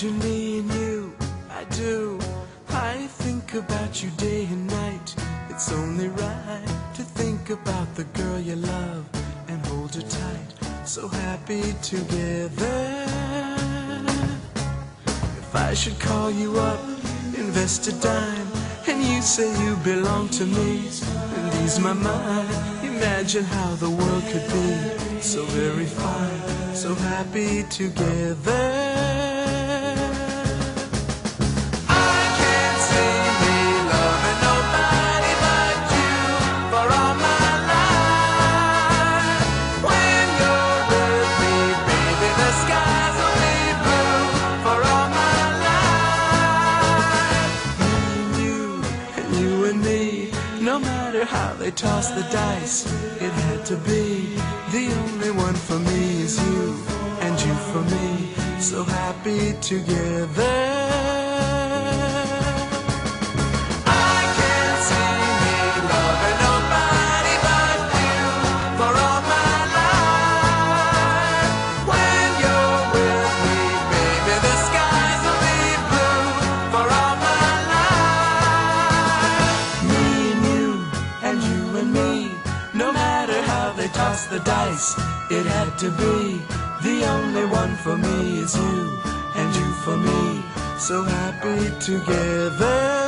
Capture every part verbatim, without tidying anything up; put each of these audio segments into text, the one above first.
Imagine me and you, I do. I think about you day and night. It's only right to think about the girl you love and hold her tight. So happy together. If I should call you up, invest a dime, and you say you belong to me, and ease my mind. Imagine how the world could be so very fine, so happy together. No matter how they toss the dice, it had to be. The only one for me is you, and you for me, so happy together. Toss the dice, it had to be. The only one for me is you, and you for me, so happy together.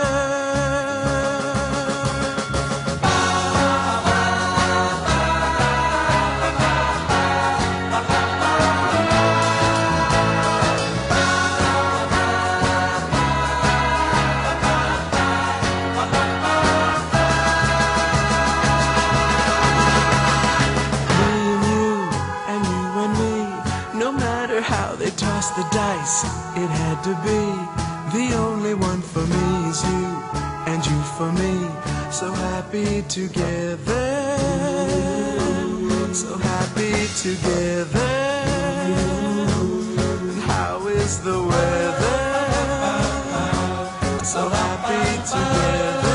How they toss the dice, it had to be. The only one for me is you, and you for me, so happy together. So happy together. And how is the weather? So happy together.